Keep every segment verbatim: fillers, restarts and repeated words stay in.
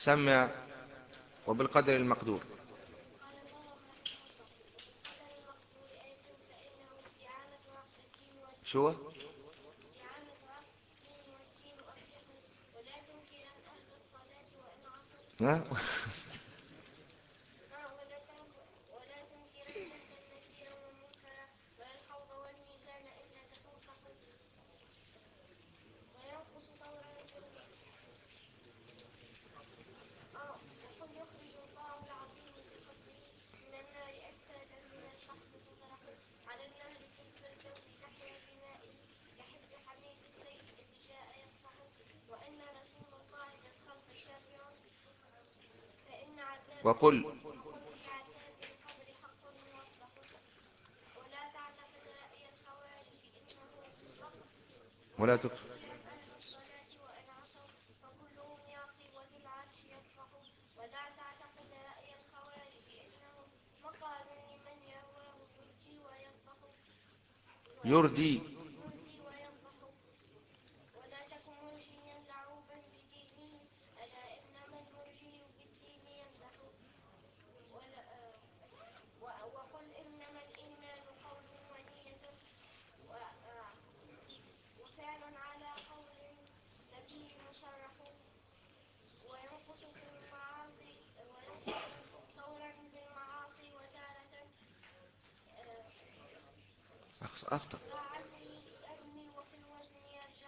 سمع. وبالقدر المقدور. قال النووي رحمه الله: وبالقدر المقدور أيضا فإنه استعانة عقد الدين والدين شو استعانة عقد الدين والدين أفلح، ولا تنكرن أهل الصلاة وإن عصوا ها؟ ولا ولا تنكرن جهلا نكيرا ومنكرا، ولا الحوض والميزان إنك تنصح، وينقص طورا آه وقل يخرج الله العظيم بفضله من النار أجسادا من الفحم تطرح على النهر في الفردوس تحيا بمائه كحب حميد السيل إذ جاء يطفح، وإن رسول الله للخلق شافع فإن عذاب وقل وقل في عذاب القبر حق موضح، ولا تعتقد رأي الخوارج إنه ولا ولا تكفر. تنكرن أهل الصلاة وإن عصوا فكلهم يعصي وذو العرش يصفح، ولا تعتقد رأي الخوارج إنه مقال لمن يهواه يرجي ويفضح يردي. يرضي ويفضح، ولا تك مرجيا لعوبا بدينه ألا إنما المرجي بالدين يمزح، ولا آه و- وقل إنما الإيمان قول ونية و- آه وفعل على قول النبي مصرح، وينقص بالمعاصي وينقص ثورا بالمعاصي وتارة آه، أخطأ. طاعته يرمي وفي الوزن يرجح،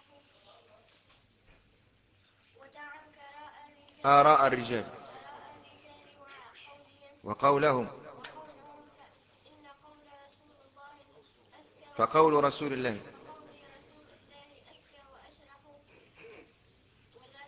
ودع عنك آراء الرجال آراء الرجال آراء الرجال وقولهم وقولهم وقولهم فإن قول رسول الله أزكى فقول رسول الله. فقول رسول الله أزكى وأشرح، ولا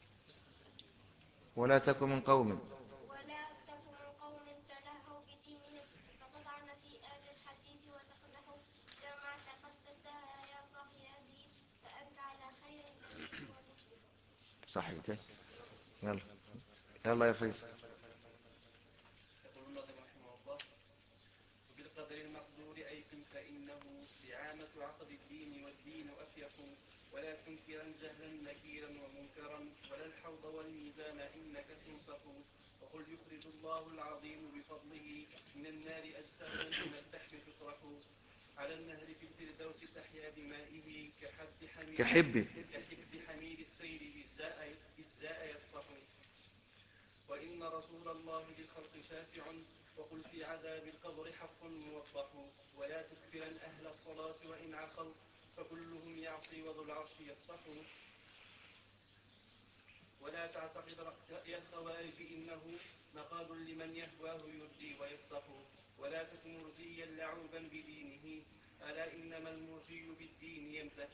ولا تك من قوم ولا تك من قوم تلهوا بدينهم فتطعن في أهل الحديث وتقدح، إذا ما اعتقدتها يا صاحي هذه فأنت على خير تبيت وتصبح. صحيح. يلا يلا يا فيصل. يقول الناظم رحمه الله: وبالقدر المقدور أيقن فإنه دعامة عقد الدين والدين أفيق، ولا تنكرا جهلا نكيرا ومنكرا، ولا الحوض والميزان إنك تنصف، وقل يخرج الله العظيم بفضله من النار أجسادا من الفحم تطرح، على النهر في الفردوس تحيا بمائه كحب حميد كحب كحب حميد السير إذ جاء إذ جاء يطفح، وإن رسول الله للخلق شافع، وقل في عذاب القبر حق موضح، ولا تكفرن أهل الصلاة وإن عصوا فكلهم يعصي وذو العرش يصفح، ولا تعتقد رأي الخوارج إنه مقال لمن يهواه يردي ويفضح، ولا تك مرجيا لعوبا بدينه ألا إنما المرجي بالدين يمزح،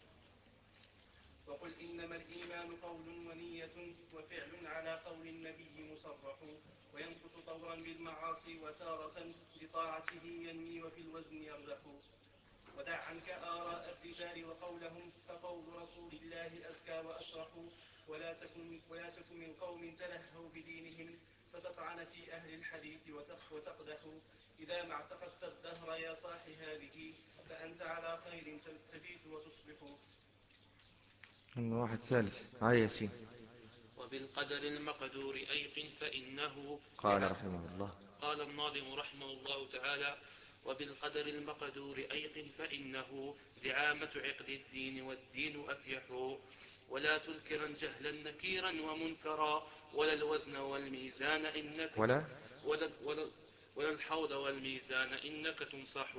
وقل إنما الإيمان قول ونية وفعل على قول النبي مصرح، وينقص طورا بالمعاصي وتارة بطاعته ينمي وفي الوزن يرجح، ودع عنك آراء الرجال وقولهم فقول رسول الله أزكى وأشرح، ولا تكن, ولا تكن من قوم تلهوا بدينهم فتطعن في أهل الحديث وتقدح، إذا ما اعتقدت الدهر يا صاح هذه فأنت على خير تبيت وتصبح. واحد ثالث. هاي ياسين. وبالقدر المقدور أيقن فإنه قال رحمه الله. قال الناظم رحمه الله تعالى: وبالقدر المقدور أيقن فإنه دعامة عقد الدين والدين أفيح، ولا تنكرا جهلا نكيرا ومنكرا، ولا الوزن والميزان إنك ولا ولا, ولا, ولا الحوض والميزان إنك تنصح.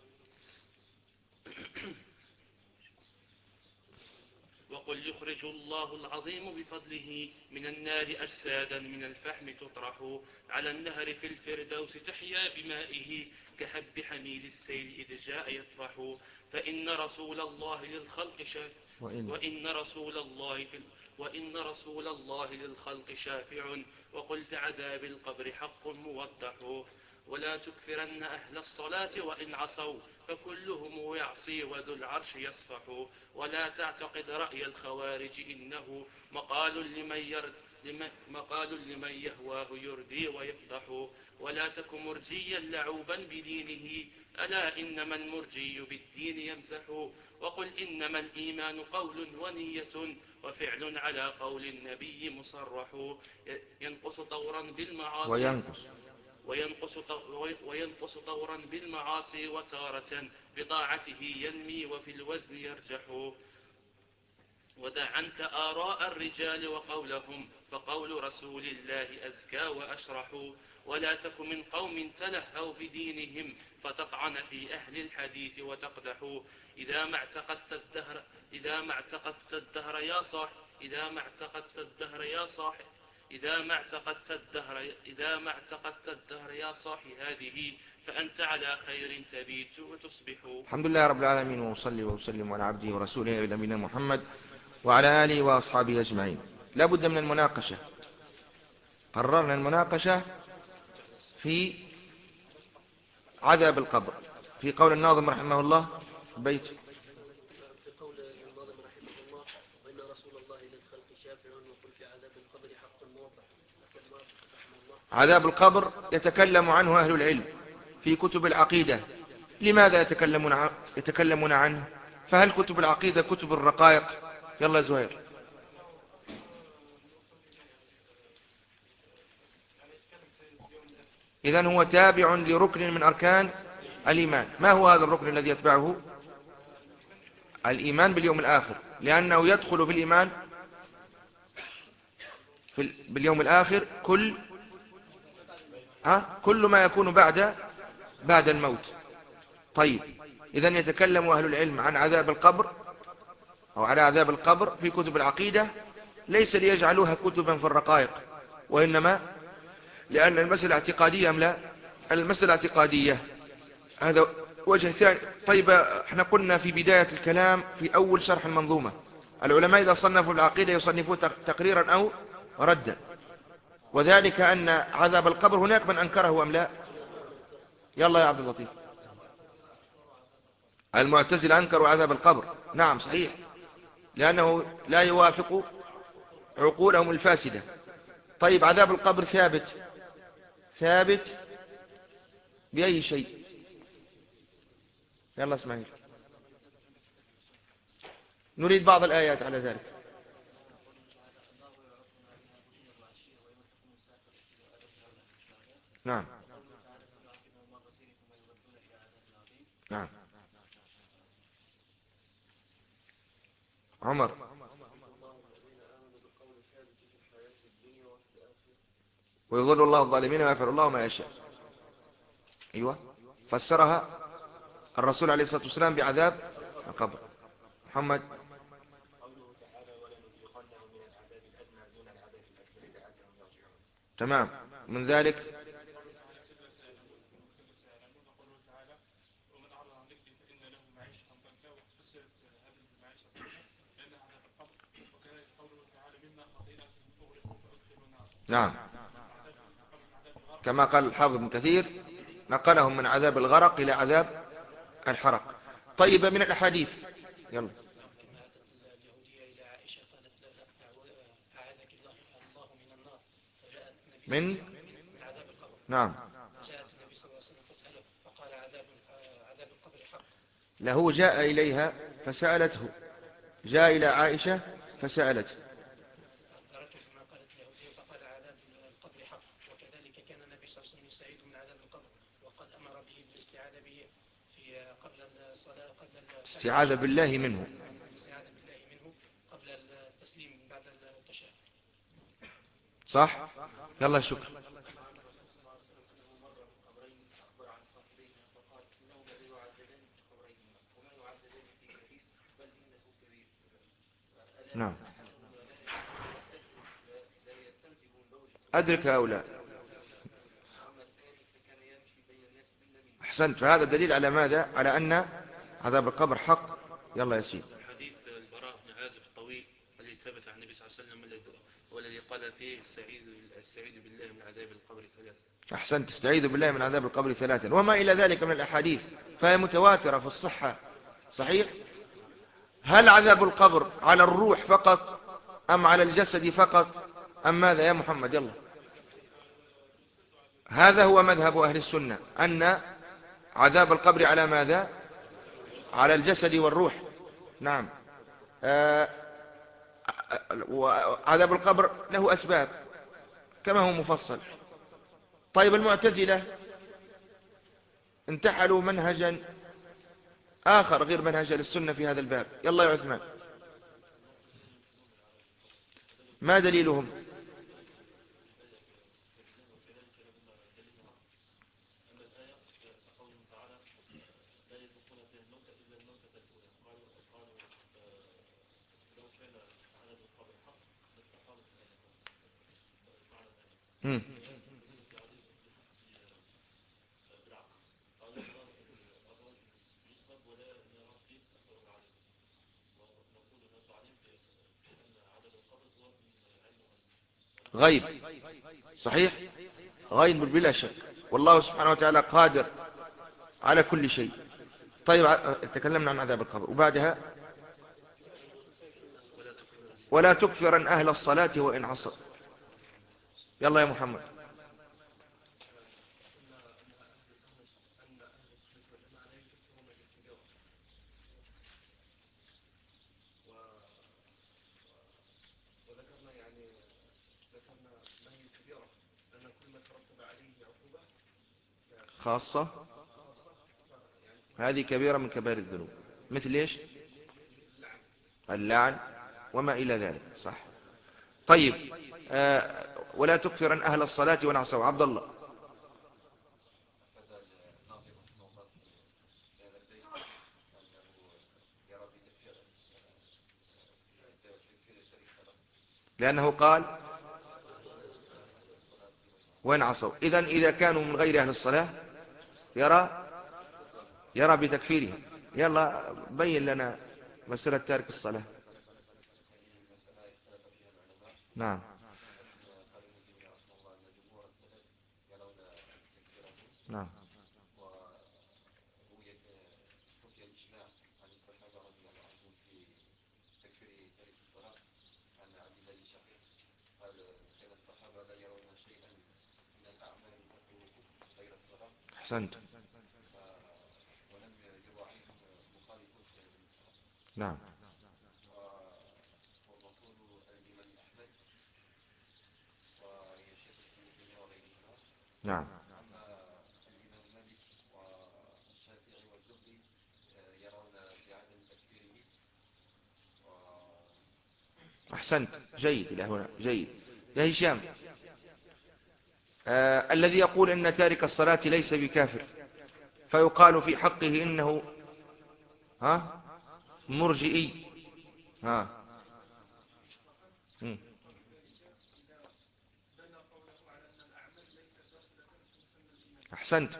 وقل يخرج الله العظيم بفضله من النار أجسادا من الفحم تطرح، على النهر في الفردوس تحيا بمائه كحب حميل السيل إذ جاء يطفح، فإن رسول الله للخلق شاف وإن وإن رسول الله في وإن رسول الله للخلق شافع، وقل في عذاب القبر حق موضح، ولا تكفرن أهل الصلاة وإن عصوا فكلهم يعصي وذو العرش يصفح، ولا تعتقد رأي الخوارج إنه مقال لمن يرد لمن مقال لمن يهواه يردي ويفضح. ولا تك مرجيا لعوبا بدينه، ألا إنما المرجي بالدين يمزح. وقل إنما الإيمان قول ونية، وفعل على قول النبي مصرح. ينقص طورا بالمعاصي وينقص وينقص وينقص طورا بالمعاصي، وتارة بطاعته ينمي وفي الوزن يرجح. ودع عنك آراء الرجال وقولهم، فقول رسول الله أزكى وأشرح. ولا تك من قوم تلهوا بدينهم، فتطعن في أهل الحديث وتقدح. إذا ما اعتقدت الدهر إذا ما اعتقدت الدهر يا صاح إذا ما اعتقدت الدهر يا صاح إذا ما اعتقدت الدهر إذا ما اعتقدت الدهر يا صاحي هذه، فأنت على خير تبيت وتصبح. الحمد لله رب العالمين، وصلي وسلم على عبده ورسوله نبينا محمد وعلى آله وأصحابه أجمعين. لا بد من المناقشة. قررنا المناقشة في عذاب القبر، في قول الناظم رحمه الله بيت في قول الناظم رحمه الله: وإن رسول الله للخلق شافع، وقل في عذاب القبر حق موضح. عذاب القبر يتكلم عنه أهل العلم في كتب العقيدة. لماذا يتكلمون يتكلمون عنه؟ فهل كتب العقيدة كتب الرقائق؟ يلا زهير. إذن هو تابع لركن من أركان الإيمان. ما هو هذا الركن الذي يتبعه؟ الإيمان باليوم الآخر، لأنه يدخل في الإيمان في باليوم الآخر كل ها كل ما يكون بعد بعد الموت. طيب، إذن يتكلم أهل العلم عن عذاب القبر أو على عذاب القبر في كتب العقيدة، ليس ليجعلوها كتبا في الرقائق، وإنما لأن المسألة اعتقادية أم لا؟ المسألة اعتقادية. هذا وجه ثاني. طيب، احنا قلنا في بداية الكلام في أول شرح المنظومة، العلماء إذا صنفوا العقيدة يصنفون تقريرا أو ردا، وذلك أن عذاب القبر هناك من أنكره أم لا؟ يلا يا عبد اللطيف. المعتزلة أنكروا عذاب القبر، نعم صحيح، لأنه لا يوافق عقولهم الفاسدة. طيب، عذاب القبر ثابت ثابت بأي شيء؟ يلا اسمعي، نريد بعض الآيات على ذلك. نعم نعم. عمر. ويضل الله الظالمين ويفعل الله ما يشاء. أيوة، فسرها الرسول عليه الصلاة والسلام بعذاب القبر. محمد. تمام. من ذلك نعم، كما قال الحافظ ابن كثير نقلهم من عذاب الغرق إلى عذاب الحرق. طيب، من الأحاديث يلا. كما أتت اليهودية إلى عائشة قالت لها: أعاذك الله الله من النار، فجاءت النبي من من عذاب القبر. نعم. فجاءت النبي صلى الله عليه وسلم تسأله، فقال: عذاب عذاب القبر حق. له جاء إليها فسألته، جاء إلى عائشة فسألته. أخبرته بما قالت اليهودية فقال: عذاب القبر حق. وكذلك كان النبي صلى الله عليه وسلم يستعيذ من عذاب القبر، وقد أمر به بالاستعاذة به في قبل الصلاة قبل استعاذ بالله منه الاستعاذة بالله منه قبل التسليم بعد التشهد. صح. يلا شكرا. نعم، أدرك هؤلاء. أحسنت. فهذا دليل على ماذا؟ على أن عذاب القبر حق. يلا يا سيدي. حديث البراء بن عازب الطويل الذي ثبت عن النبي صلى الله عليه وسلم والذي قال فيه: استعيذ استعيذ بالله من عذاب القبر ثلاثا. أحسنت. استعيذ بالله من عذاب القبر ثلاثا، وما إلى ذلك من الأحاديث فهي متواترة في الصحة. صحيح. هل عذاب القبر على الروح فقط أم على الجسد فقط أم ماذا يا محمد؟ يلا. هذا هو مذهب أهل السنة، أن عذاب القبر على ماذا؟ على الجسد والروح. نعم. آه، وعذاب القبر له أسباب كما هو مفصل. طيب المعتزلة انتحلوا منهجا آخر غير منهج السنة في هذا الباب. يلا يا عثمان، ما دليلهم؟ مم. غيب صحيح، غيب بلا شك، والله سبحانه وتعالى قادر على كل شيء. طيب تكلمنا عن عذاب القبر، وبعدها ولا تكفرن أهل الصلاة وإن عصوا. يلا يا محمد. وذكرنا يعني ذكرنا ما هي الكبيرة، أن كل ما ترتب عليه عقوبة خاصة، خاصة يعني هذه كبيرة من كبائر الذنوب. مثل إيش؟ اللعن وما إلى ذلك. صح. طيب آه ولا تكفرن أهل الصلاة وإن عصوا. عبد الله. لأنه قال وإن عصوا. إذن إذا كانوا من غير أهل الصلاة يرى يرى بتكفيرهم. يلا بين لنا مسألة تارك الصلاة. نعم. نعم. أحسنت. نعم. نعم. أحسنت، جيد إلى هنا، جيد. يا هشام، آه الذي يقول إن تارك الصلاة ليس بكافر فيقال في حقه إنه ها مرجئي. ها مم. أحسنت.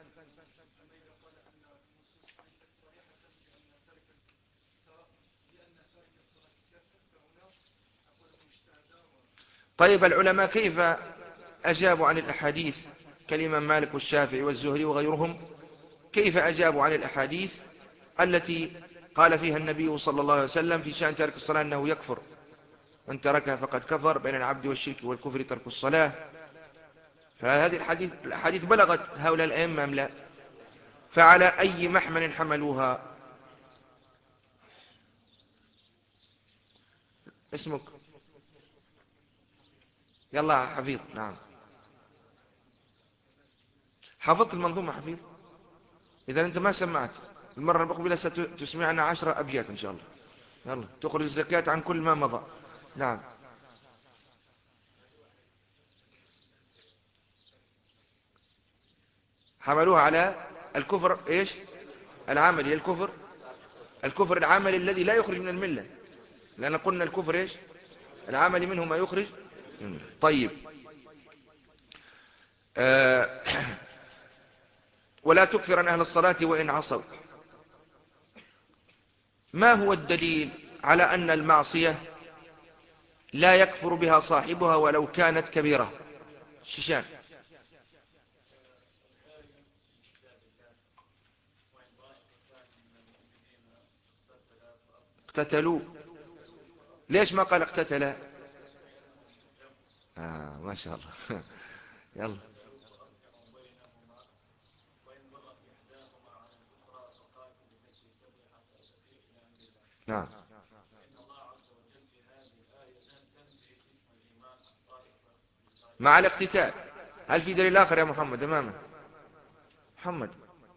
طيب العلماء كيف أجابوا عن الأحاديث كالإمام مالك والشافعي والزهري وغيرهم؟ كيف أجابوا عن الأحاديث التي قال فيها النبي صلى الله عليه وسلم في شأن تارك الصلاة أنه يكفر، من تركها فقد كفر، بين العبد والشرك والكفر ترك الصلاة؟ فهذه الحديث الحديث بلغت هؤلاء الأئمة أم لا؟ فعلى أي محمل حملوها؟ اسمك؟ يلا حفيظ. نعم. حفظت المنظومة حفيظ؟ إذا أنت ما سمعت، المرة المقبلة ستسمعنا عشرة أبيات إن شاء الله. يلا تخرج الزكاة عن كل ما مضى. نعم. حملوها على الكفر إيش العملي، الكفر الكفر العملي الذي لا يخرج من الملة، لأن قلنا الكفر إيش العملي منه ما يخرج من الملة. طيب آه ولا تكفرن أهل الصلاة وإن عصوا. ما هو الدليل على أن المعصية لا يكفر بها صاحبها ولو كانت كبيرة؟ شيشان. اقتتلوا. ليش ما قال اقتتل؟ آه ما شاء الله. يلا. نعم. مع الاقتتال. هل في دليل آخر يا محمد أمامه؟ محمد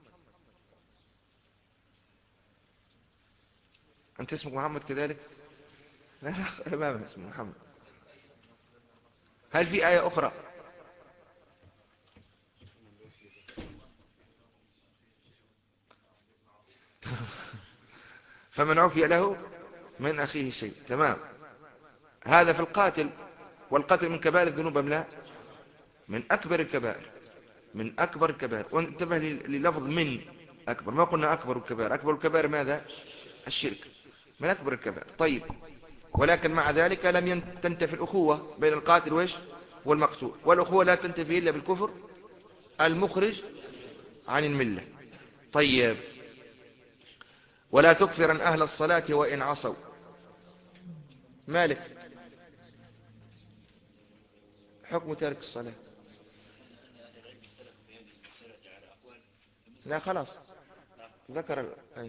أنت اسمك محمد كذلك؟ لا لا أمامه اسمه محمد. هل في آية أخرى؟ فمن عفي له من أخيه شيء. تمام. هذا في القاتل، والقتل من كبائر الذنوب أم لا؟ من أكبر الكبائر، من أكبر الكبائر. وانتبه للفظ من أكبر، ما قلنا أكبر الكبائر. أكبر الكبائر ماذا؟ الشرك، من أكبر الكبائر. طيب، ولكن مع ذلك لم تنتفي الأخوة بين القاتل وإيش والمقتول، والأخوة لا تنتفي إلا بالكفر المخرج عن الملة. طيب، ولا تكفرن أهل الصلاة وإن عصوا. مالك حكم تارك الصلاة؟ لا خلاص ذكر ال... أي.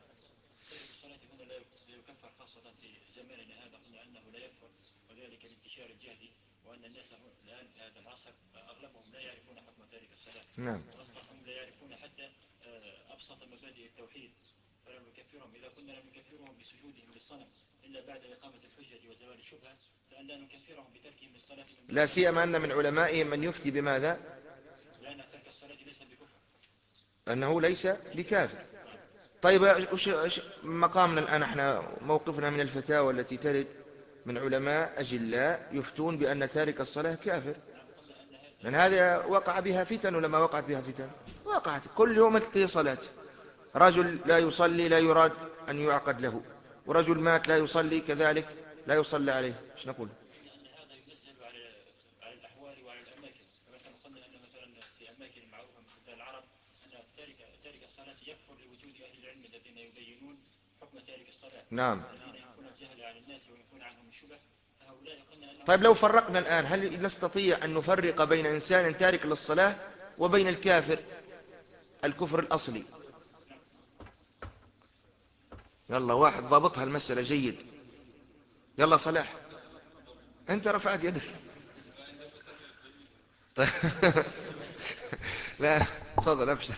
نعم. واصلهم لا يعرفون حتى ابسط مبادئ التوحيد، فلا نكفرهم اذا كنا لم نكفرهم بسجودهم للصنم الا بعد اقامه الحجه وزوال الشبهه، فان لا نكفرهم بتركهم للصلاه من لا سيما أن من علمائهم من يفتي بماذا؟ لان ترك الصلاه ليس بكفر، أنه ليس بكافر. طيب، وش مقامنا الآن؟ احنا موقفنا من الفتاوى التي ترد من علماء أجلاء يفتون بأن تارك الصلاة كافر، لأن هذا وقع بها فتن. ولما وقعت بها فتن وقعت كل يوم تلقي صلاة. رجل لا يصلي لا يراد أن يعقد له، ورجل مات لا يصلي كذلك لا يصلى عليه. ايش نقول؟ ان هذا ينزل على على الاحوال وعلى الاماكن، فمثلا قلنا ان مثلا في اماكن معروفه مثل العرب ان تارك تارك الصلاه يكفر لوجود اهل العلم الذين يبينون حكم تارك الصلاه، نعم. الذين ينفون الجهل عن الناس وينفون عنهم الشبه، فهؤلاء قلنا انهم. طيب، لو فرقنا الآن، هل نستطيع أن نفرق بين إنسان تارك للصلاة وبين الكافر الكفر الأصلي؟ يلا واحد ضابطها المسألة جيد. يلا صلاح، أنت رفعت يدك. طيب. لا تفضل أبشر.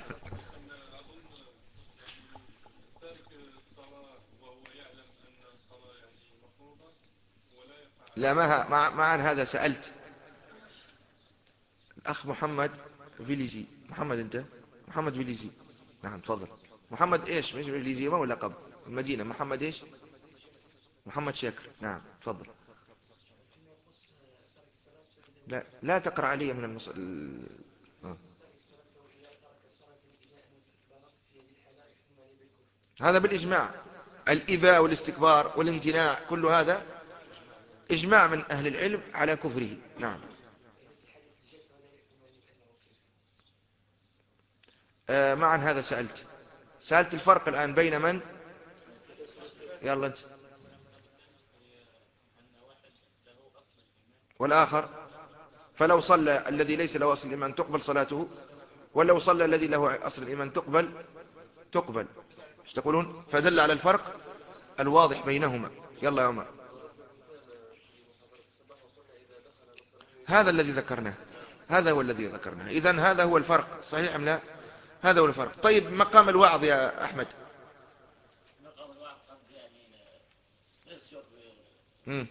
لا ما مع مع هذا سألت الأخ محمد فيليزي. محمد أنت محمد فيليزي؟ نعم تفضل. محمد إيش؟ مش فيليزي ما ولا قبل المدينة؟ محمد إيش؟ محمد شاكر. نعم تفضل. لا لا تقرأ علي من المص... ال... آه. هذا بالإجماع، الإباء والاستكبار والامتناع كل هذا إجماع من أهل العلم على كفره. نعم. آه معا هذا سألت سألت الفرق الآن بين من؟ يلا أنت. والآخر؟ فلو صلى الذي ليس له أصل الإيمان تقبل صلاته، ولو صلى الذي له أصل الإيمان تقبل تقبل ايش تقولون؟ فدل على الفرق الواضح بينهما. يلا يا عمر. هذا الذي ذكرناه، هذا هو الذي ذكرناه. إذن هذا هو الفرق، صحيح أم لا؟ هذا هو الفرق. طيب، مقام الوعظ يا أحمد. مقام الوعظ يعني نزجر مم.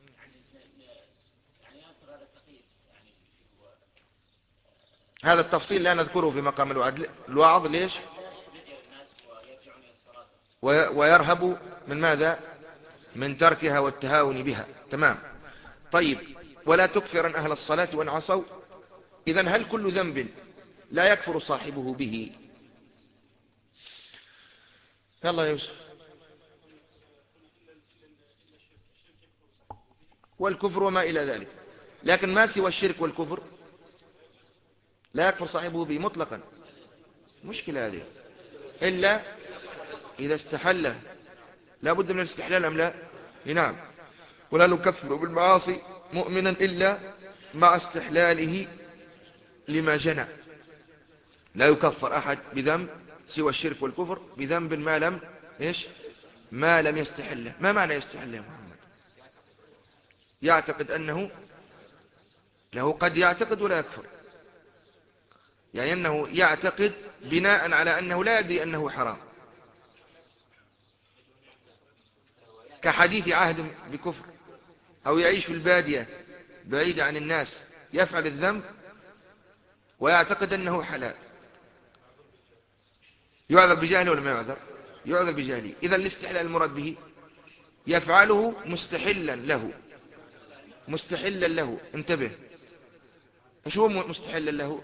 يعني ينصر هذا التقييد، يعني هو هذا التفصيل لا نذكره في مقام الوعظ. الوعظ ليش؟ زجر الناس ويرجعون الى الصلاه ويرهب من ماذا؟ من تركها والتهاون بها. تمام. طيب، ولا تكفرن أهل الصلاة وإن عصوا. إذن هل كل ذنب لا يكفر صاحبه به؟ يلا يا يوسف. والكفر وما إلى ذلك، لكن ما سوى الشرك والكفر لا يكفر صاحبه به مطلقا. مشكلة هذه، إلا إذا استحله. لا بد من الاستحلال أم لا؟ نعم. ولا نكفر بالمعاصي مؤمنا إلا مع استحلاله لما جنى. لا يكفر أحد بذنب سوى الشرك والكفر بذنب ما لم إيش ما لم يستحله. ما معنى يستحله يا محمد؟ يعتقد أنه له، قد يعتقد ولا يكفر، يعني أنه يعتقد بناء على أنه لا يدري أنه حرام، كحديث عهد بكفر، أو يعيش في البادية بعيد عن الناس يفعل الذنب ويعتقد أنه حلال، يعذر بجهله ولا ما يعذر؟ يعذر بجهله. إذا الاستحلال المراد به يفعله مستحلا له، مستحلا له، انتبه، ايش هو مستحلا له؟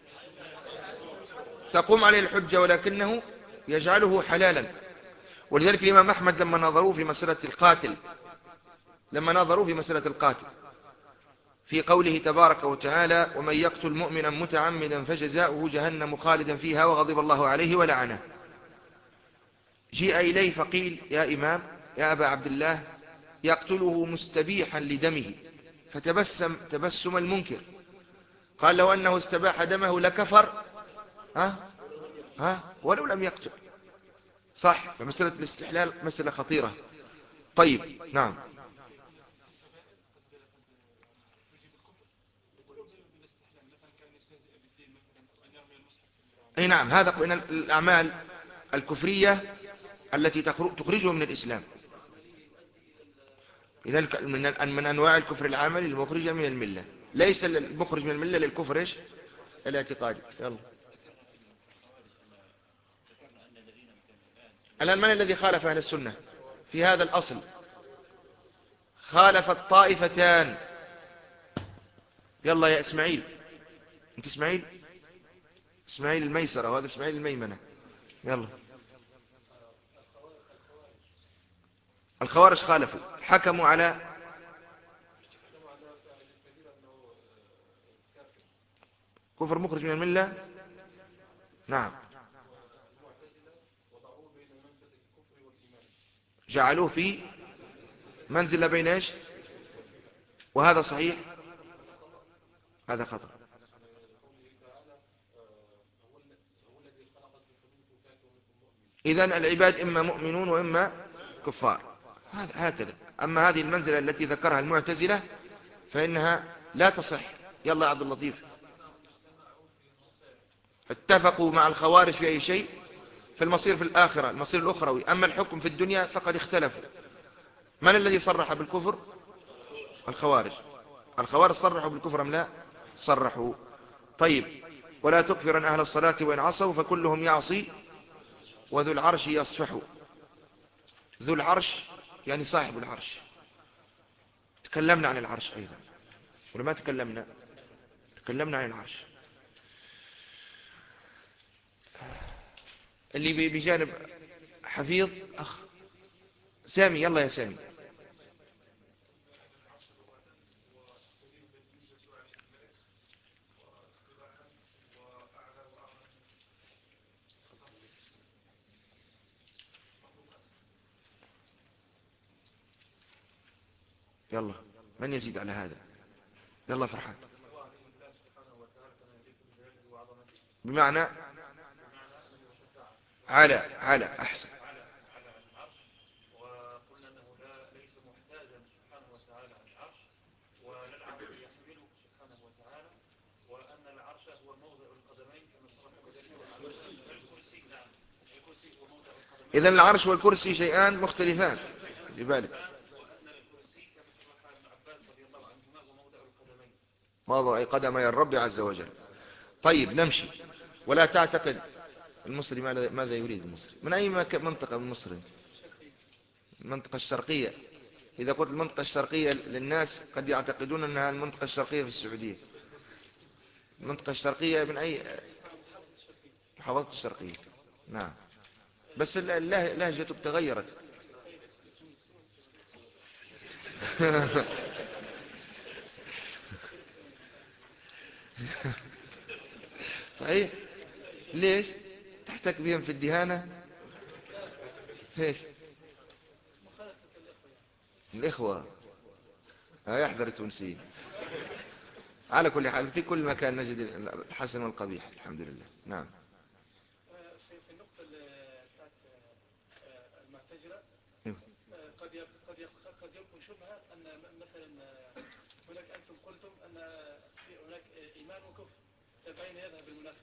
تقوم عليه الحجة ولكنه يجعله حلالا. ولذلك الإمام أحمد لما نظروا في مسألة القاتل، لما نظروا في مسألة القاتل في قوله تبارك وتعالى ومن يقتل مؤمنا متعمدا فجزاؤه جهنم خالدا فيها وغضب الله عليه ولعنه، جيء إليه فقيل يا إمام يا أبا عبد الله يقتله مستبيحا لدمه، فتبسم تبسم المنكر، قال لو أنه استباح دمه لكفر ها ها ولو لم يقتل. صح، فمسألة الاستحلال مسألة خطيرة. طيب نعم. أي نعم، هذا من الأعمال الكفرية التي تخرجه من الإسلام. لذلك من أنواع الكفر العملي المخرج من الملة، ليس المخرج من الملة للكفر إيش الاعتقادي. يلا الآن من الذي خالف أهل السنة في هذا الأصل؟ خالف الطائفتان. يلا يا إسماعيل، أنت إسماعيل إسماعيل الميسرة وهذا إسماعيل الميمنة. يلا. الخوارج خالفوا، حكموا على كفر مخرج من الملة. نعم، جعلوه في منزل بين ايش، وهذا صحيح، هذا خطأ. إذن العباد إما مؤمنون وإما كفار، هذا هكذا. أما هذه المنزلة التي ذكرها المعتزلة فإنها لا تصح. يلا يا عبد اللطيف. اتفقوا مع الخوارج في أي شيء؟ في المصير في الآخرة، المصير الأخروي. أما الحكم في الدنيا فقد اختلفوا. من الذي صرح بالكفر؟ الخوارج. الخوارج صرحوا بالكفر أم لا؟ صرحوا. طيب، ولا تكفرن أهل الصلاة وإن عصوا فكلهم يعصي وذو العرش يصفح. ذو العرش يعني صاحب العرش. تكلمنا عن العرش أيضا ولا ما تكلمنا؟ تكلمنا عن العرش. اللي بجانب حفيظ أخ سامي، يلا يا سامي. يلا، من يزيد على هذا؟ يلا فرحان. بمعنى على على أحسن. وقلنا أنه لا ليس محتاجا سبحانه وتعالى عن العرش، ولا العرش يحمله سبحانه وتعالى، وأن العرش هو موضع القدمين كما صرح بذلك الكرسي. نعم، الكرسي هو موضع القدمين. إذن العرش والكرسي شيئان مختلفان لذلك. وأن الكرسي كما صرح ابن عباس رضي الله عنهما هو موضع القدمين، موضع قدمي الرب عز وجل. طيب نمشي. ولا تعتقد المصري ماذا يريد المصري؟ من أي منطقة من مصر أنت؟ المنطقة الشرقية. إذا قلت المنطقة الشرقية للناس قد يعتقدون أنها المنطقة الشرقية في السعودية. المنطقة الشرقية من أي محافظة الشرقية؟ نعم، بس لهجته تغيرت. صحيح. ليش تحتك بهم في الدهانة؟ ليش؟ الإخوة ها يحضر التونسيين. على كل حال في كل مكان نجد الحسن والقبيح الحمد لله. نعم. في في النقطة ال- بتاعت آه، المعتزلة أيوه. آه، قد يك- قد يك- قد يكون شبهة أن م- مثلا آه، هناك أنتم قلتم أن في هناك إيمان وكفر، فأين يذهب المنافق؟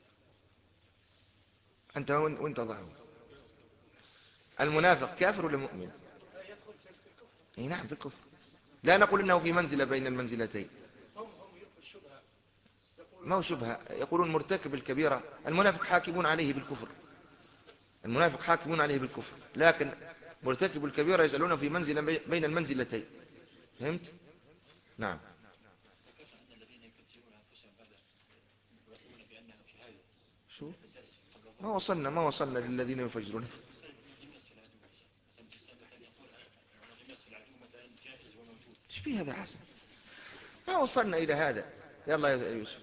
أنت وين وين تضعه؟ المنافق كافر ولا مؤمن؟ آه، يدخل في في الكفر. اي نعم في الكفر. لا نقول انه في منزلة بين المنزلتين. هم هم يلقوا الشبهة، يقولون ما هو شبهة، يقولون مرتكب الكبيرة. المنافق حاكمون عليه بالكفر، المنافق حاكمون عليه بالكفر، لكن مرتكب الكبيرة يجعلونه في منزلة بي- بين المنزلتين. فهمت؟ نعم. ذكرت أن الذين يفترون أنفسهم هذا يقولون بأنهم شهادة شو؟ في الدرس قبل الظهر. ما وصلنا ما وصلنا للذين يفجرون. مسألة الانغماس في العدو مثلا، مثلا الإنسان مثلا يقول الانغماس في العدو مثلا جائز وموجود. ايش فيه هذا حسن؟ ما وصلنا إلى هذا. يلا يا يوسف.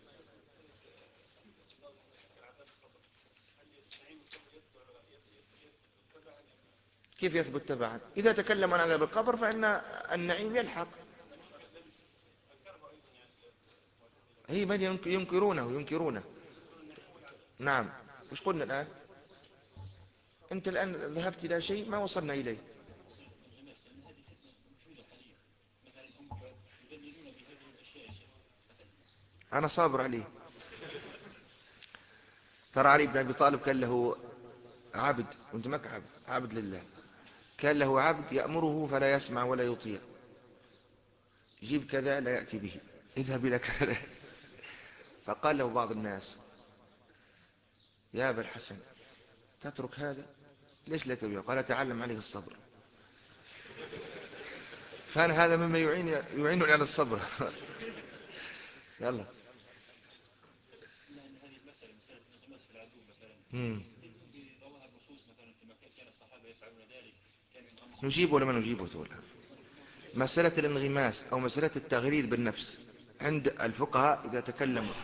كيف يثبت تبعا؟ إذا تكلم عن عذاب القبر فإن النعيم يلحق. هي من ينك- ينكرونه ينكرونه. نعم. وش قلنا الآن؟ أنت الآن ذهبت إلى شيء ما وصلنا إليه. مسألة الانغماس لأن هذه فتنة موجودة حاليا، مثلا هم يدللون بهذه الأشياء يا شيخ مثلا. أنا صابر عليه. ترى علي بن أبي طالب كان له عبد، وانت ماك عبد، عبد لله، كان له عبد يأمره فلا يسمع ولا يطيع، جيب كذا لا يأتي به، اذهب إلى كذا. فقال له بعض الناس يا أبا الحسن تترك هذا؟ ليش لا تبيه؟ قال تعلم عليه الصبر. فأنا هذا مما يعين يعينني على الصبر. يلا. أن هذه المسألة مسألة الانغماس في العدو مثلا مم. يستدلون بظواهر نصوص مثلا كما كان الصحابة يفعلون ذلك، كانوا ينغمسون. نجيب ولا ما نجيبه تقول؟ مسألة الانغماس أو مسألة التغرير بالنفس عند الفقهاء إذا تكلموا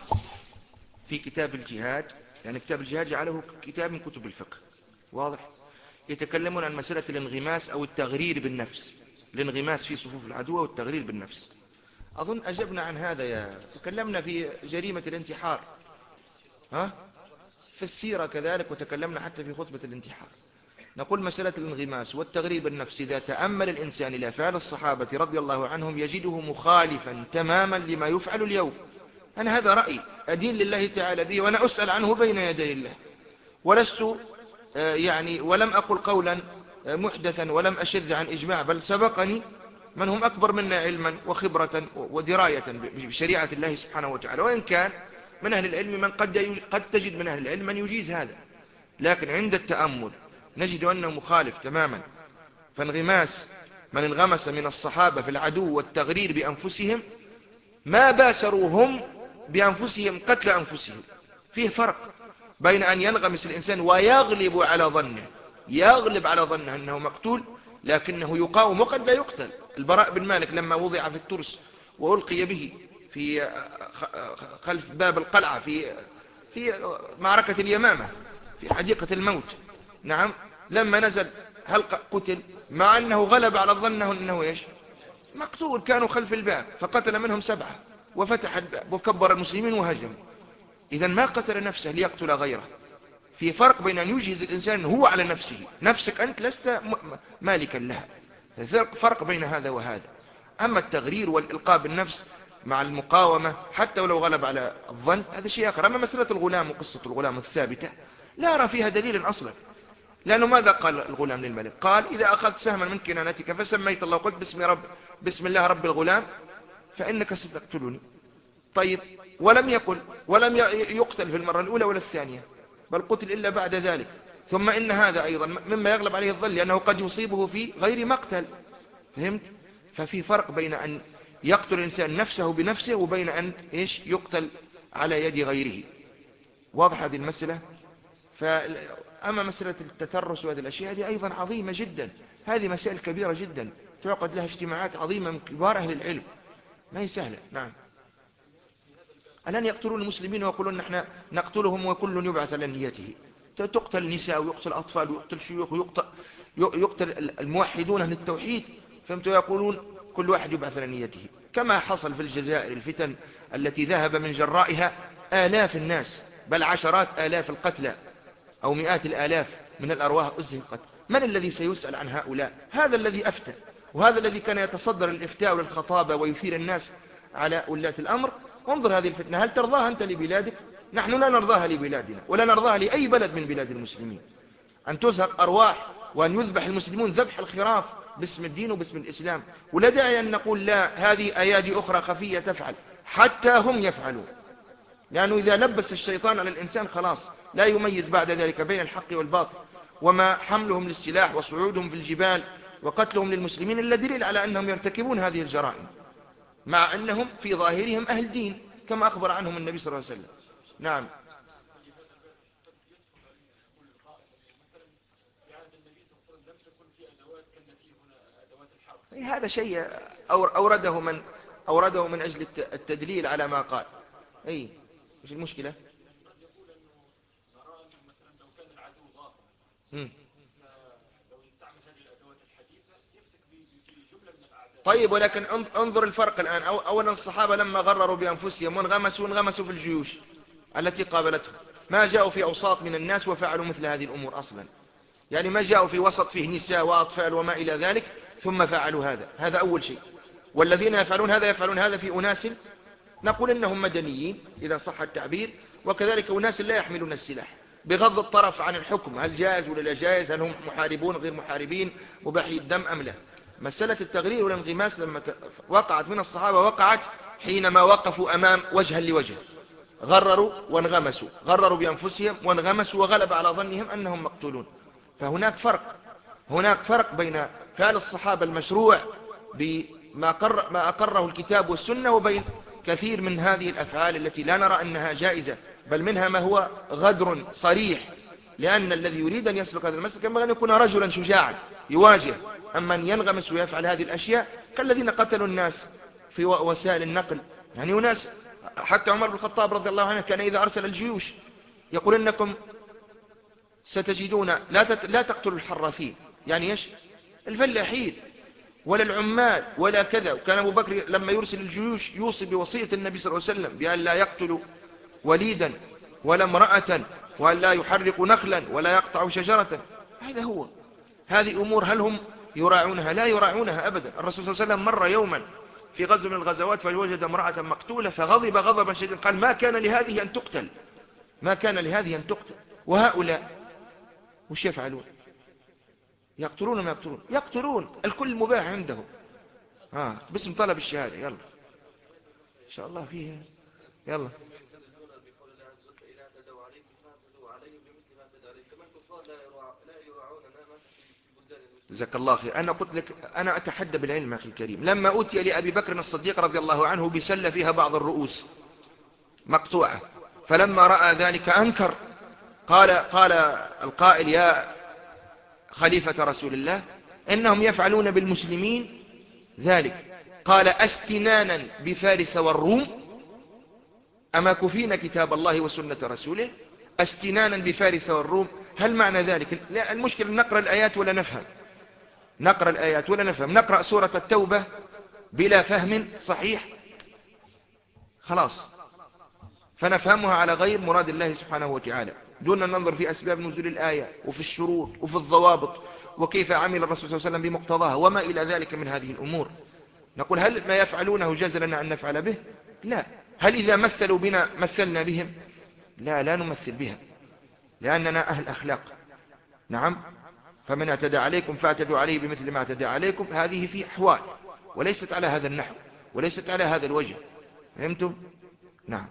في كتاب الجهاد، يعني كتاب الجهاد جعله كتاب من كتب الفقه، واضح؟ يتكلمون عن مسألة الانغماس أو التغرير بالنفس، الانغماس في صفوف العدو والتغرير بالنفس. أظن أجبنا عن هذا، يا تكلمنا في جريمة الانتحار، ها؟ في السيرة كذلك، وتكلمنا حتى في خطبة الانتحار. نقول مسألة الانغماس والتغريب النفسي إذا تأمل الإنسان إلى فعل الصحابة رضي الله عنهم يجده مخالفا تماما لما يفعل اليوم. أنا هذا رأيي أدين لله تعالى به، وأنا أسأل عنه بين يدي الله، ولست يعني ولم أقل قولا محدثا ولم أشذ عن إجماع، بل سبقني من هم أكبر منا علما وخبرة ودراية بشريعة الله سبحانه وتعالى، وإن كان من أهل العلم من قد قد تجد من أهل العلم من يجيز هذا، لكن عند التأمل نجد أنه مخالف تماما. فانغماس من انغمس من الصحابة في العدو والتغرير بأنفسهم ما باشروا هم بأنفسهم قتل أنفسهم. فيه فرق بين أن ينغمس الإنسان ويغلب على ظنه، يغلب على ظنه أنه مقتول لكنه يقاوم وقد لا يقتل. البراء بن مالك لما وضع في الترس وألقي به في خلف باب القلعة في في معركة اليمامة في حديقة الموت، نعم، لما نزل هل قتل مع أنه غلب على ظنه أنه إيش مقتول؟ كانوا خلف الباب فقتل منهم سبعة وفتح الباب وكبر المسلمين وهجموا. إذا ما قتل نفسه ليقتل غيره. في فرق بين أن يجهز الإنسان هو على نفسه، نفسك أنت لست مالكا لها، فرق بين هذا وهذا. أما التغرير والإلقاء بالنفس مع المقاومة حتى ولو غلب على الظن هذا شيء آخر. أما مسألة الغلام وقصة الغلام الثابتة لا أرى فيها دليل أصلا، لأنه ماذا قال الغلام للملك؟ قال إذا أخذت سهما من كنانتك فسميت الله وقلت بسم, رب بسم الله رب الغلام فإنك ستقتلني. طيب، ولم يقل ولم يقتل في المرة الأولى ولا الثانية، بل قتل إلا بعد ذلك. ثم إن هذا أيضا مما يغلب عليه الظن لأنه قد يصيبه في غير مقتل. فهمت؟ ففي فرق بين أن يقتل الإنسان نفسه بنفسه وبين أن إيش يقتل على يد غيره. واضح هذه المسألة؟ فأما مسألة التترس وهذه الأشياء هذه أيضا عظيمة جدا، هذه مسائل كبيرة جدا تعقد لها اجتماعات عظيمة من كبار أهل العلم، ما هي سهلة. نعم. الآن يقتلون المسلمين ويقولون نحن نقتلهم وكل يبعث على نيته. تقتل النساء ويقتل الأطفال ويقتل شيوخ ويقتل يقتل الموحدون أهل التوحيد، فهمتوا؟ يقولون كل واحد يبعث على نيته. كما حصل في الجزائر الفتن التي ذهب من جرائها آلاف الناس، بل عشرات آلاف القتلى أو مئات الآلاف من الأرواح أزهقت. من الذي سيسأل عن هؤلاء؟ هذا الذي أفتى، وهذا الذي كان يتصدر الإفتاء والخطابة ويثير الناس على ولاة الأمر. وانظر هذه الفتنة، هل ترضاها أنت لبلادك؟ نحن لا نرضاها لبلادنا ولا نرضاها لأي بلد من بلاد المسلمين، أن تزهق أرواح وأن يذبح المسلمون ذبح الخراف باسم الدين وباسم الإسلام. ولا داعي أن نقول لا، هذه أيادي أخرى خفية تفعل، حتى هم يفعلون، لأنه إذا لبس الشيطان على الإنسان خلاص لا يميز بعد ذلك بين الحق والباطل. وما حملهم للسلاح وصعودهم في الجبال وقتلهم للمسلمين إلا دليل على أنهم يرتكبون هذه الجرائم، مع أنهم في ظاهرهم أهل دين كما أخبر عنهم النبي صلى الله عليه وسلم. نعم. هذا شيء أورده من أورده من أجل التدليل على ما قال. أي مش المشكلة؟ طيب، ولكن انظر الفرق الآن. أولا الصحابة لما غرروا بأنفسهم وانغمسوا انغمسوا في الجيوش التي قابلتهم، ما جاءوا في أوساط من الناس وفعلوا مثل هذه الأمور أصلا، يعني ما جاءوا في وسط فيه نساء وأطفال وما إلى ذلك ثم فعلوا هذا. هذا أول شيء. والذين يفعلون هذا يفعلون هذا في أناس نقول إنهم مدنيين إذا صح التعبير، وكذلك أناس لا يحملون السلاح، بغض الطرف عن الحكم هل جائز ولا لا جائز، هل هم محاربون غير محاربين مباحي الدم أم لا. مسألة التغرير والانغماس لما وقعت من الصحابة وقعت حينما وقفوا أمام وجها لوجه، غرروا وانغمسوا، غرروا بأنفسهم وانغمسوا وغلب على ظنهم أنهم مقتولون. فهناك فرق، هناك فرق بين فعل الصحابة المشروع بما قر ما أقره الكتاب والسنة وبين كثير من هذه الأفعال التي لا نرى أنها جائزة، بل منها ما هو غدر صريح، لأن الذي يريد أن يسلك هذا المسلك ينبغي أن يكون رجلا شجاعا يواجه. أما أن ينغمس ويفعل هذه الأشياء كالذين قتلوا الناس في وسائل النقل، يعني ناس حتى عمر بن الخطاب رضي الله عنه كان إذا أرسل الجيوش يقول إنكم ستجدون لا لا تقتلوا الحراثين، يعني إيش؟ الفلاحين ولا العمال ولا كذا. وكان أبو بكر لما يرسل الجيوش يوصي بوصية النبي صلى الله عليه وسلم بأن لا يقتلوا وليدا ولا امرأة وأن لا يحرقوا نخلا ولا يقطعوا شجرة. هذا هو. هذه أمور هل هم يراعونها؟ لا يراعونها أبدا. الرسول صلى الله عليه وسلم مر يوما في غزو من الغزوات فوجد امرأة مقتولة فغضب غضبا شديدا، قال ما كان لهذه أن تقتل، ما كان لهذه أن تقتل. وهؤلاء وش يفعلون؟ يقتلون ما يقتلون يقتلون الكل مباح عندهم، آه باسم طلب الشهادة. يلا إن شاء الله فيها. يلا جزاك الله خير. أنا قلت لك أنا أتحدى بالعلم أخي الكريم. لما أوتي لأبي بكر الصديق رضي الله عنه بسلة فيها بعض الرؤوس مقطوعة، فلما رأى ذلك أنكر. قال قال القائل يا خليفة رسول الله إنهم يفعلون بالمسلمين ذلك، قال أستنانا بفارس والروم أما كفينا كتاب الله وسنة رسوله؟ أستنانا بفارس والروم، هل معنى ذلك؟ لا، المشكلة نقرأ الآيات ولا نفهم، نقرأ الآيات ولا نفهم. نقرأ سورة التوبة بلا فهم صحيح خلاص، فنفهمها على غير مراد الله سبحانه وتعالى دون أن ننظر في أسباب نزول الآية وفي الشروط وفي الضوابط وكيف عمل الرسول صلى الله عليه وسلم بمقتضاها وما إلى ذلك من هذه الأمور. نقول هل ما يفعلونه جاز لنا أن نفعل به؟ لا. هل إذا مثلوا بنا مثلنا بهم؟ لا، لا نمثل بهم لأننا أهل أخلاق. نعم. فمن اعتدى عليكم فاعتدوا عليه بمثل ما اعتدى عليكم. هذه في أحوال وليست على هذا النحو وليست على هذا الوجه. فهمتم؟ نعم.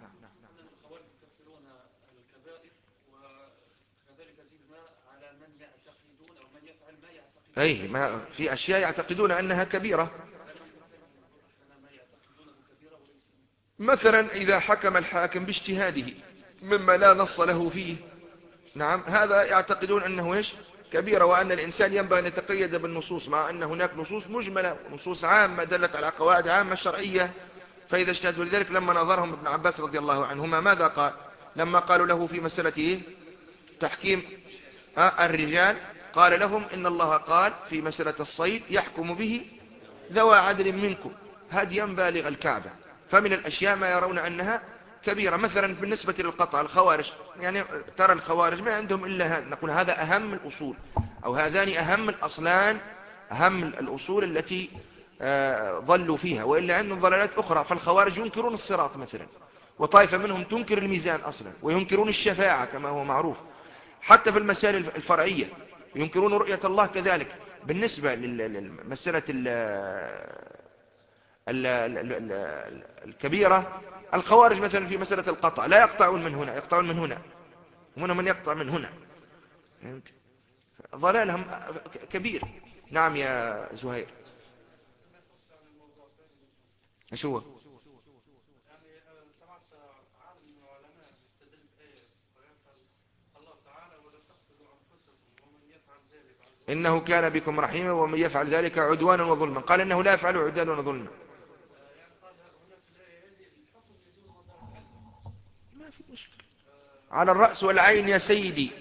أي ما في أشياء يعتقدون أنها كبيرة، مثلا إذا حكم الحاكم باجتهاده مما لا نص له فيه، نعم، هذا يعتقدون أنه إيش؟ كبيرة، وأن الإنسان ينبغي أن يتقيد بالنصوص، مع أن هناك نصوص مجملة ونصوص عامة دلت على قواعد عامة شرعية. فإذا اجتهدوا لذلك لما نظرهم ابن عباس رضي الله عنهما ماذا قال لما قالوا له في مسألة إيه؟ تحكيم الرجال؟ قال لهم إن الله قال في مسألة الصيد يحكم به ذوى عدل منكم. هديا بالغ الكعبة. فمن الأشياء ما يرون أنها كبيرة. مثلا بالنسبة للقطع، الخوارج يعني ترى الخوارج ما عندهم إلا هذا، نقول هذا أهم الأصول، أو هذان أهم الأصلان، أهم الأصول التي ظلوا فيها، وإلا عندهم ضلالات أخرى. فالخوارج ينكرون الصراط مثلا، وطائفة منهم تنكر الميزان أصلا، وينكرون الشفاعة كما هو معروف. حتى في المسائل الفرعية ينكرون رؤية الله كذلك. بالنسبة للمسألة الكبيرة، الخوارج مثلا في مسألة القطع لا يقطعون من هنا، يقطعون من هنا، ومنهم من يقطع من هنا. فهمت؟ ضلالهم كبير. نعم يا زهير. ايش هو؟ يعني سمعت عالم من العلماء يستدل بآية ويفعل الله تعالى ولا تقتلوا أنفسكم ومن يفعل ذلك إنه كان بكم رحيما ومن يفعل ذلك عدوانا وظلما. قال إنه لا يفعل عدوانا وظلما. يعني قال هنا في الآية هذه الحكم يدور مدار العلم. ما في مشكلة، على الرأس والعين يا سيدي.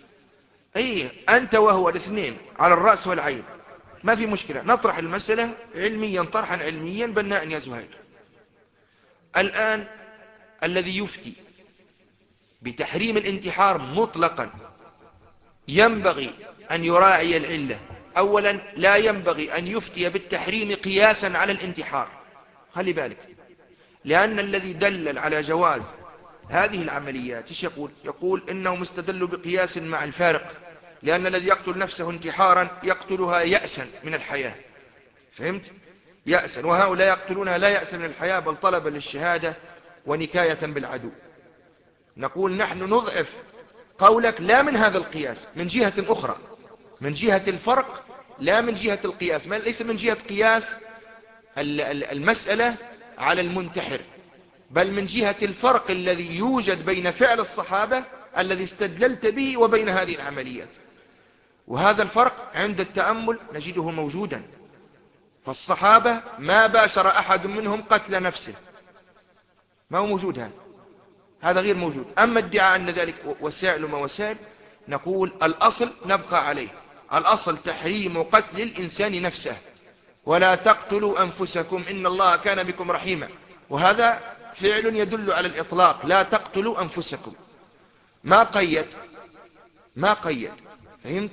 أي أنت وهو الاثنين على الرأس والعين، ما في مشكلة. نطرح المسألة علميا طرحا علميا بناء يا زهير. الآن الذي يفتي بتحريم الانتحار مطلقا ينبغي أن يراعي العلة. أولا لا ينبغي أن يفتي بالتحريم قياسا على الانتحار، خلي بالك، لأن الذي دلل على جواز هذه العمليات ايش يقول؟ يقول إنه مستدل بقياس مع الفارق، لأن الذي يقتل نفسه انتحارا يقتلها يأسا من الحياة. فهمت؟ يأسا، وهؤلاء يقتلونها لا يأسا من الحياة بل طلبا للشهادة ونكاية بالعدو. نقول نحن نضعف قولك لا من هذا القياس، من جهة أخرى، من جهة الفرق، لا من جهة القياس، ما ليس من جهة قياس المسألة على المنتحر، بل من جهة الفرق الذي يوجد بين فعل الصحابة الذي استدللت به وبين هذه العمليات. وهذا الفرق عند التأمل نجده موجودا. فالصحابة ما باشر أحد منهم قتل نفسه، ما هو موجود هذا، هذا غير موجود. أما ادعاء أن ذلك وسائل وما وسائل، نقول الأصل نبقى عليه، الأصل تحريم قتل الإنسان نفسه. ولا تقتلوا أنفسكم إن الله كان بكم رحيما، وهذا فعل يدل على الإطلاق، لا تقتلوا أنفسكم، ما قيد، ما قيد. فهمت؟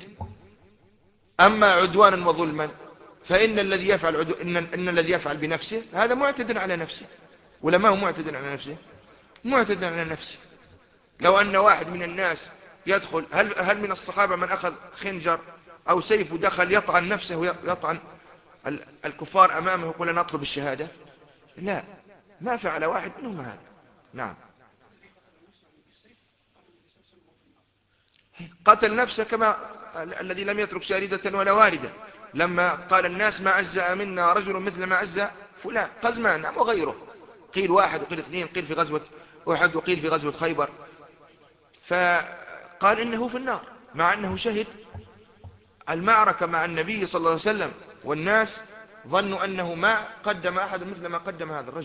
أما عدوانا وظلما فإن الذي يفعل عدو... إن... إن الذي يفعل بنفسه هذا معتد على نفسه، ولا ما هو معتد على نفسه؟ معتد على نفسه. لو أن واحد من الناس يدخل، هل, هل من الصحابة من أخذ خنجر أو سيف ودخل يطعن نفسه ويطعن الكفار أمامه ويقول أنا أطلب الشهادة؟ لا، ما فعل واحد منهم هذا. نعم، قتل نفسه كما الذي لم يترك شاردة ولا واردة، لما قال الناس ما أجزأ منا رجل مثل ما أجزأ فلان قزمان، نعم، وغيره، قيل واحد وقيل اثنين، قيل في غزوة أحد وقيل في غزوة خيبر. فقال إنه في النار مع أنه شهد المعركة مع النبي صلى الله عليه وسلم، والناس ظنوا أنه ما قدم أحد مثل ما قدم هذا الرجل.